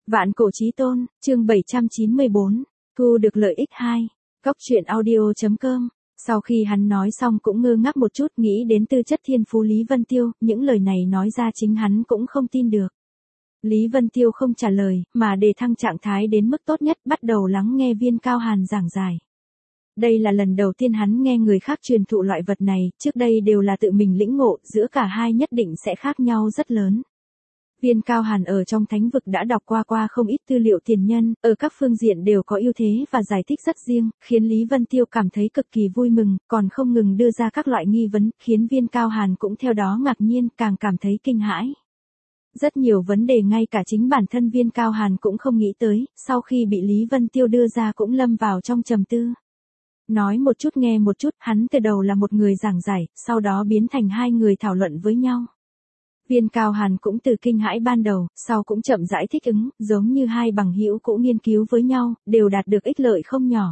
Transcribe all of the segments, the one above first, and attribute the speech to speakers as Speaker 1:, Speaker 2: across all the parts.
Speaker 1: Vạn cổ chí tôn, chương 794, thu được lợi ích 2. Cóc truyện audio.com. Sau khi hắn nói xong cũng ngơ ngác một chút, nghĩ đến tư chất thiên phú Lý Vân Tiêu, những lời này nói ra chính hắn cũng không tin được. Lý Vân Tiêu không trả lời, mà đề thăng trạng thái đến mức tốt nhất, bắt đầu lắng nghe Viên Cao Hàn giảng giải. Đây là lần đầu tiên hắn nghe người khác truyền thụ loại vật này, trước đây đều là tự mình lĩnh ngộ, giữa cả hai nhất định sẽ khác nhau rất lớn. Viên Cao Hàn ở trong thánh vực đã đọc qua không ít tư liệu tiền nhân, ở các phương diện đều có ưu thế và giải thích rất riêng, khiến Lý Vân Tiêu cảm thấy cực kỳ vui mừng, còn không ngừng đưa ra các loại nghi vấn, khiến Viên Cao Hàn cũng theo đó ngạc nhiên, càng cảm thấy kinh hãi. Rất nhiều vấn đề ngay cả chính bản thân Viên Cao Hàn cũng không nghĩ tới, sau khi bị Lý Vân Tiêu đưa ra cũng lâm vào trong trầm tư. Nói một chút nghe một chút, hắn từ đầu là một người giảng giải, sau đó biến thành hai người thảo luận với nhau. Viên Cao Hàn cũng từ kinh hãi ban đầu, sau cũng chậm rãi thích ứng, giống như hai bằng hữu cũ nghiên cứu với nhau, đều đạt được ích lợi không nhỏ.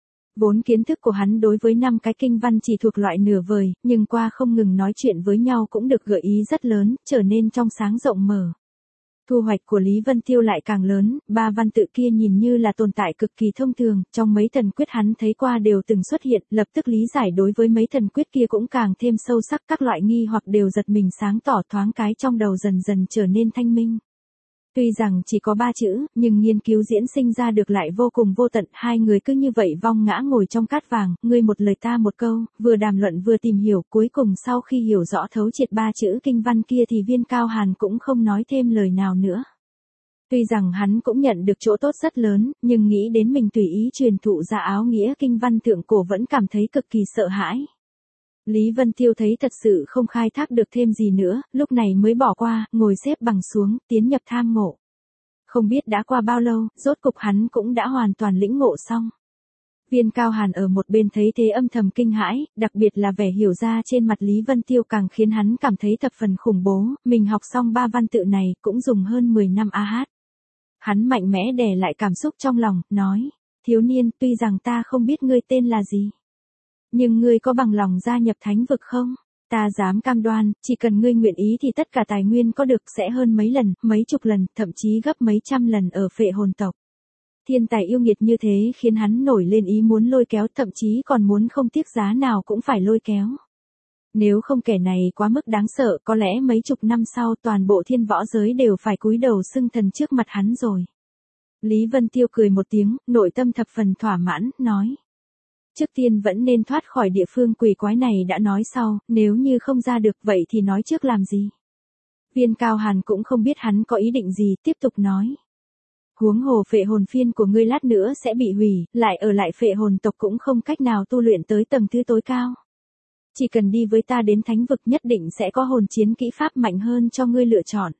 Speaker 1: Vốn kiến thức của hắn đối với 5 cái kinh văn chỉ thuộc loại nửa vời, nhưng qua không ngừng nói chuyện với nhau cũng được gợi ý rất lớn, trở nên trong sáng rộng mở. Thu hoạch của Lý Vân Tiêu lại càng lớn, 3 văn tự kia nhìn như là tồn tại cực kỳ thông thường, trong mấy thần quyết hắn thấy qua đều từng xuất hiện, lập tức lý giải đối với mấy thần quyết kia cũng càng thêm sâu sắc, các loại nghi hoặc đều giật mình sáng tỏ, thoáng cái trong đầu dần dần trở nên thanh minh. Tuy rằng chỉ có 3 chữ, nhưng nghiên cứu diễn sinh ra được lại vô cùng vô tận, hai người cứ như vậy vong ngã ngồi trong cát vàng, ngươi một lời ta một câu, vừa đàm luận vừa tìm hiểu, cuối cùng sau khi hiểu rõ thấu triệt 3 chữ kinh văn kia thì Viên Cao Hàn cũng không nói thêm lời nào nữa. Tuy rằng hắn cũng nhận được chỗ tốt rất lớn, nhưng nghĩ đến mình tùy ý truyền thụ ra áo nghĩa kinh văn thượng cổ vẫn cảm thấy cực kỳ sợ hãi. Lý Vân Tiêu thấy thật sự không khai thác được thêm gì nữa, lúc này mới bỏ qua, ngồi xếp bằng xuống, tiến nhập tham ngộ. Không biết đã qua bao lâu, rốt cục hắn cũng đã hoàn toàn lĩnh ngộ xong. Viên Cao Hàn ở một bên thấy thế âm thầm kinh hãi, đặc biệt là vẻ hiểu ra trên mặt Lý Vân Tiêu càng khiến hắn cảm thấy thập phần khủng bố, mình học xong 3 văn tự này cũng dùng hơn 10 năm hát. Hắn mạnh mẽ đè lại cảm xúc trong lòng, nói, thiếu niên, tuy rằng ta không biết ngươi tên là gì. Nhưng ngươi có bằng lòng gia nhập thánh vực không? Ta dám cam đoan, chỉ cần ngươi nguyện ý thì tất cả tài nguyên có được sẽ hơn mấy lần, mấy chục lần, thậm chí gấp mấy trăm lần ở Phệ Hồn tộc. Thiên tài yêu nghiệt như thế khiến hắn nổi lên ý muốn lôi kéo, thậm chí còn muốn không tiếc giá nào cũng phải lôi kéo. Nếu không kẻ này quá mức đáng sợ, có lẽ mấy chục năm sau toàn bộ thiên võ giới đều phải cúi đầu xưng thần trước mặt hắn rồi. Lý Vân Tiêu cười một tiếng, nội tâm thập phần thỏa mãn, nói. Trước tiên vẫn nên thoát khỏi địa phương quỷ quái này đã nói sau, nếu như không ra được vậy thì nói trước làm gì. Viên Cao Hàn cũng không biết hắn có ý định gì, tiếp tục nói. Huống hồ phệ hồn phiên của ngươi lát nữa sẽ bị hủy, lại ở lại phệ hồn tộc cũng không cách nào tu luyện tới tầng thứ tối cao. Chỉ cần đi với ta đến thánh vực nhất định sẽ có hồn chiến kỹ pháp mạnh hơn cho ngươi lựa chọn.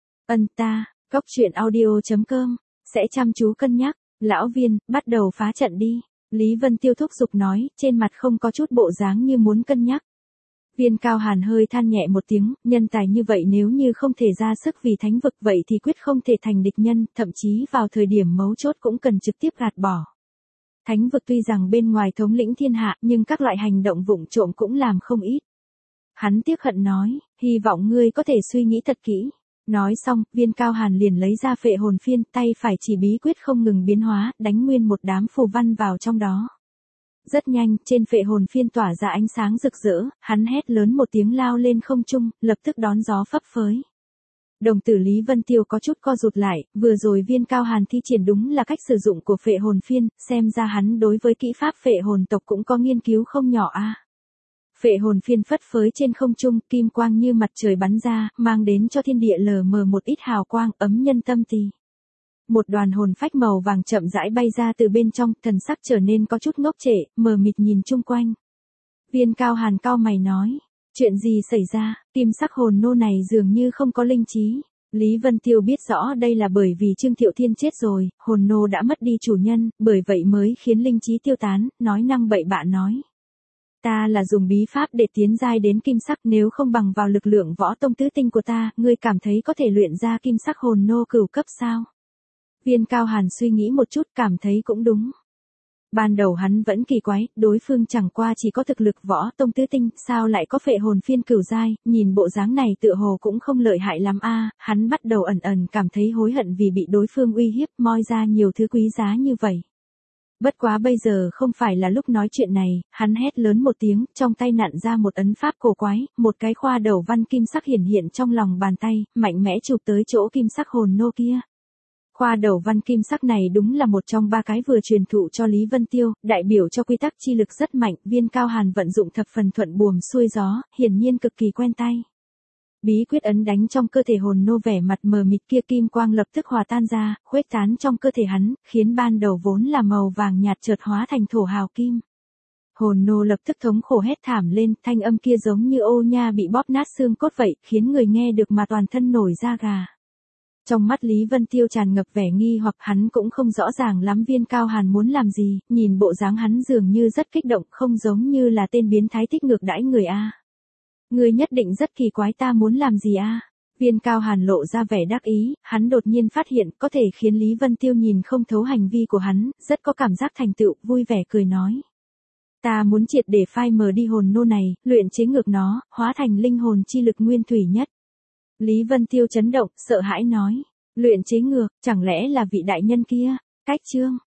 Speaker 1: Ta, Cóc truyện audio.com, sẽ chăm chú cân nhắc, lão Viên, bắt đầu phá trận đi. Lý Vân Tiêu thúc giục nói, trên mặt không có chút bộ dáng như muốn cân nhắc. Viên Cao Hàn hơi than nhẹ một tiếng, nhân tài như vậy nếu như không thể ra sức vì thánh vực vậy thì quyết không thể thành địch nhân, thậm chí vào thời điểm mấu chốt cũng cần trực tiếp gạt bỏ. Thánh vực tuy rằng bên ngoài thống lĩnh thiên hạ nhưng các loại hành động vụng trộm cũng làm không ít. Hắn tiếc hận nói, hy vọng ngươi có thể suy nghĩ thật kỹ. Nói xong, Viên Cao Hàn liền lấy ra phệ hồn phiên, tay phải chỉ bí quyết không ngừng biến hóa, đánh nguyên một đám phù văn vào trong đó. Rất nhanh, trên phệ hồn phiên tỏa ra ánh sáng rực rỡ, hắn hét lớn một tiếng lao lên không trung, lập tức đón gió phấp phới. Đồng tử Lý Vân Tiêu có chút co rụt lại, vừa rồi Viên Cao Hàn thi triển đúng là cách sử dụng của phệ hồn phiên, xem ra hắn đối với kỹ pháp phệ hồn tộc cũng có nghiên cứu không nhỏ a. Phệ hồn phiên phất phới trên không trung, kim quang như mặt trời bắn ra, mang đến cho thiên địa lờ mờ một ít hào quang, ấm nhân tâm tì. Một đoàn hồn phách màu vàng chậm rãi bay ra từ bên trong, thần sắc trở nên có chút ngốc trệ, mờ mịt nhìn chung quanh. Viên Cao Hàn cau mày nói, chuyện gì xảy ra, kim sắc hồn nô này dường như không có linh trí. Lý Vân Tiêu biết rõ đây là bởi vì Trương Thiệu Thiên chết rồi, hồn nô đã mất đi chủ nhân, bởi vậy mới khiến linh trí tiêu tán, nói năng bậy bạ nói. Ta là dùng bí pháp để tiến giai đến kim sắc, nếu không bằng vào lực lượng võ tông tứ tinh của ta, ngươi cảm thấy có thể luyện ra kim sắc hồn nô cửu cấp sao? Viên Cao Hàn suy nghĩ một chút, cảm thấy cũng đúng. Ban đầu hắn vẫn kỳ quái, đối phương chẳng qua chỉ có thực lực võ tông tứ tinh, sao lại có phệ hồn phiên cửu giai, nhìn bộ dáng này tựa hồ cũng không lợi hại lắm a. Hắn bắt đầu ẩn ẩn cảm thấy hối hận vì bị đối phương uy hiếp, moi ra nhiều thứ quý giá như vậy. Bất quá bây giờ không phải là lúc nói chuyện này, hắn hét lớn một tiếng, trong tay nặn ra một ấn pháp cổ quái, một cái khoa đầu văn kim sắc hiển hiện trong lòng bàn tay, mạnh mẽ chụp tới chỗ kim sắc hồn nô kia. Khoa đầu văn kim sắc này đúng là một trong ba cái vừa truyền thụ cho Lý Vân Tiêu, đại biểu cho quy tắc chi lực rất mạnh, Viên Cao Hàn vận dụng thập phần thuận buồm xuôi gió, hiển nhiên cực kỳ quen tay. Bí quyết ấn đánh trong cơ thể hồn nô vẻ mặt mờ mịt kia kim quang lập tức hòa tan ra, khuếch tán trong cơ thể hắn, khiến ban đầu vốn là màu vàng nhạt chợt hóa thành thổ hào kim. Hồn nô lập tức thống khổ hét thảm lên, thanh âm kia giống như ô nha bị bóp nát xương cốt vậy, khiến người nghe được mà toàn thân nổi da gà. Trong mắt Lý Vân Tiêu tràn ngập vẻ nghi hoặc hắn cũng không rõ ràng lắm Viên Cao Hàn muốn làm gì, nhìn bộ dáng hắn dường như rất kích động, không giống như là tên biến thái thích ngược đãi người a. Ngươi nhất định rất kỳ quái ta muốn làm gì a? Viên Cao Hàn lộ ra vẻ đắc ý, hắn đột nhiên phát hiện có thể khiến Lý Vân Tiêu nhìn không thấu hành vi của hắn, rất có cảm giác thành tựu, vui vẻ cười nói. Ta muốn triệt để phai mờ đi hồn nô này, luyện chế ngược nó, hóa thành linh hồn chi lực nguyên thủy nhất. Lý Vân Tiêu chấn động, sợ hãi nói. Luyện chế ngược, chẳng lẽ là vị đại nhân kia? Cách chương.